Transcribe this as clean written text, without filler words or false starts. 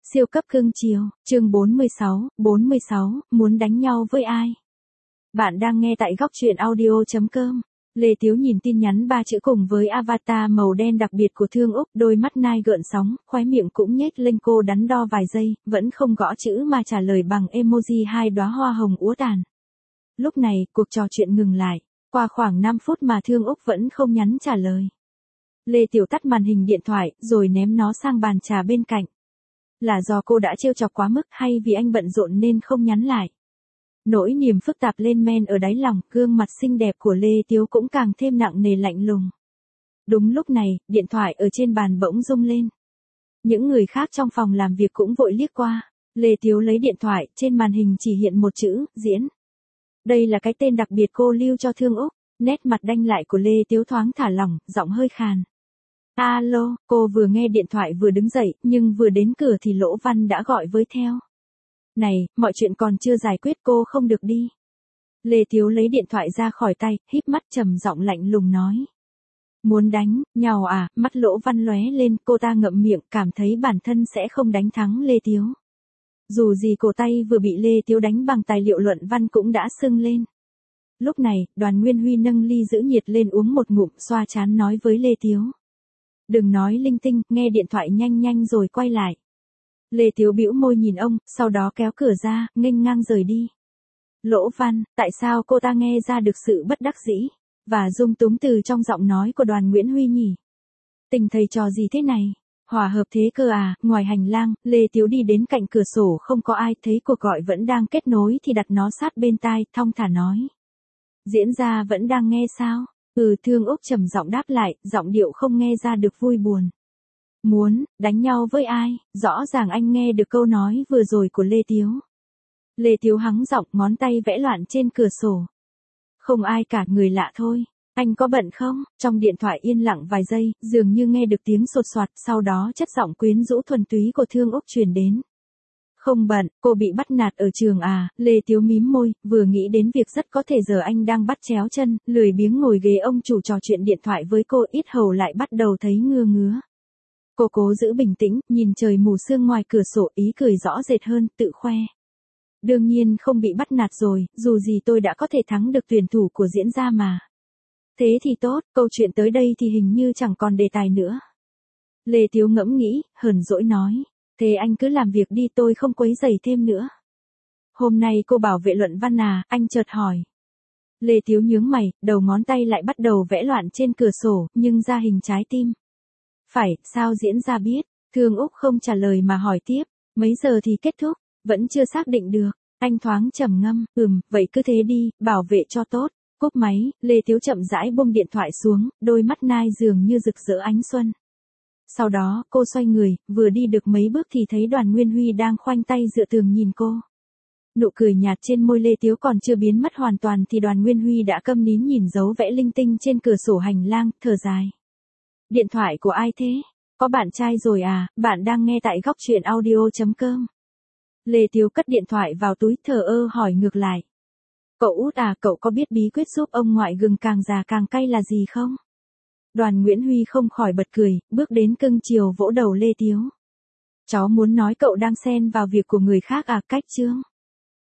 Siêu cấp cưng chiều, chương 46, muốn đánh nhau với ai? Bạn đang nghe tại góc truyện audio.com. Lê Tiếu nhìn tin nhắn 3 chữ cùng với avatar màu đen đặc biệt của Thương Úc, đôi mắt nai gợn sóng, khóe miệng cũng nhếch lên, cô đắn đo vài giây, vẫn không gõ chữ mà trả lời bằng emoji 2 đóa hoa hồng úa tàn. Lúc này, cuộc trò chuyện ngừng lại, qua khoảng 5 phút mà Thương Úc vẫn không nhắn trả lời. Lê Tiểu tắt màn hình điện thoại, rồi ném nó sang bàn trà bên cạnh. Là do cô đã trêu chọc quá mức hay vì anh bận rộn nên không nhắn lại? Nỗi niềm phức tạp lên men ở đáy lòng, gương mặt xinh đẹp của Lê Tiếu cũng càng thêm nặng nề lạnh lùng. Đúng lúc này, điện thoại ở trên bàn bỗng rung lên. Những người khác trong phòng làm việc cũng vội liếc qua. Lê Tiếu lấy điện thoại, trên màn hình chỉ hiện một chữ, diễn. Đây là cái tên đặc biệt cô lưu cho Thương Úc. Nét mặt đanh lại của Lê Tiếu thoáng thả lỏng, giọng hơi khàn. Alo, cô vừa nghe điện thoại vừa đứng dậy, nhưng vừa đến cửa thì Lỗ Văn đã gọi với theo. Này, mọi chuyện còn chưa giải quyết, cô không được đi. Lê Tiếu lấy điện thoại ra khỏi tay, híp mắt trầm giọng lạnh lùng nói. Muốn đánh nhau à? Mắt Lỗ Văn lóe lên, cô ta ngậm miệng, cảm thấy bản thân sẽ không đánh thắng Lê Tiếu. Dù gì cổ tay vừa bị Lê Tiếu đánh bằng tài liệu luận văn cũng đã sưng lên. Lúc này, Đoàn Nguyên Huy nâng ly giữ nhiệt lên uống một ngụm, xoa trán nói với Lê Tiếu. Đừng nói linh tinh, nghe điện thoại nhanh rồi quay lại. Lê Tiếu bĩu môi nhìn ông, sau đó kéo cửa ra, nghênh ngang rời đi. Lỗ Văn, tại sao cô ta nghe ra được sự bất đắc dĩ và dung túng từ trong giọng nói của Đoàn Nguyễn Huy nhỉ? Tình thầy trò gì thế này? Hòa hợp thế cơ à? Ngoài hành lang, Lê Tiếu đi đến cạnh cửa sổ, không có ai, thấy cuộc gọi vẫn đang kết nối thì đặt nó sát bên tai, thong thả nói. Diễn ra vẫn đang nghe sao? Thương Úc trầm giọng đáp lại, giọng điệu không nghe ra được vui buồn. Muốn đánh nhau với ai? Rõ ràng anh nghe được câu nói vừa rồi của Lê Tiếu. Lê Tiếu hắng giọng, ngón tay vẽ loạn trên cửa sổ. Không ai cả, người lạ thôi. Anh có bận không? Trong điện thoại yên lặng vài giây, dường như nghe được tiếng sột soạt, sau đó chất giọng quyến rũ thuần túy của Thương Úc truyền đến. Không bận, cô bị bắt nạt ở trường à? Lê Tiếu mím môi, vừa nghĩ đến việc rất có thể giờ anh đang bắt chéo chân, lười biếng ngồi ghế ông chủ trò chuyện điện thoại với cô, ít hầu lại bắt đầu thấy ngứa. Cô cố giữ bình tĩnh, nhìn trời mù sương ngoài cửa sổ, ý cười rõ rệt hơn, tự khoe. Đương nhiên không bị bắt nạt rồi, dù gì tôi đã có thể thắng được tuyển thủ của diễn gia mà. Thế thì tốt, câu chuyện tới đây thì hình như chẳng còn đề tài nữa. Lê Tiếu ngẫm nghĩ, hờn dỗi nói. Thế anh cứ làm việc đi, tôi không quấy rầy thêm nữa. Hôm nay cô bảo vệ luận văn à? Anh chợt hỏi. Lê Tiếu nhướng mày, đầu ngón tay lại bắt đầu vẽ loạn trên cửa sổ, nhưng ra hình trái tim. Phải, sao diễn ra biết? Thương Úc không trả lời mà hỏi tiếp. Mấy giờ thì kết thúc? Vẫn chưa xác định được. Anh thoáng trầm ngâm, vậy cứ thế đi, bảo vệ cho tốt. Cúp máy, Lê Tiếu chậm rãi buông điện thoại xuống, đôi mắt nai dường như rực rỡ ánh xuân. Sau đó, cô xoay người, vừa đi được mấy bước thì thấy Đoàn Nguyên Huy đang khoanh tay dựa tường nhìn cô. Nụ cười nhạt trên môi Lê Tiếu còn chưa biến mất hoàn toàn thì Đoàn Nguyên Huy đã câm nín nhìn dấu vẽ linh tinh trên cửa sổ hành lang, thở dài. Điện thoại của ai thế? Có bạn trai rồi à? Bạn đang nghe tại góc truyện audio.com. Lê Tiếu cất điện thoại vào túi, thờ ơ hỏi ngược lại. Cậu út à, cậu có biết bí quyết giúp ông ngoại gừng càng già càng cay là gì không? Đoàn Nguyễn Huy không khỏi bật cười, bước đến cưng chiều vỗ đầu Lê Tiếu. Cháu muốn nói cậu đang xen vào việc của người khác à? Cách chương.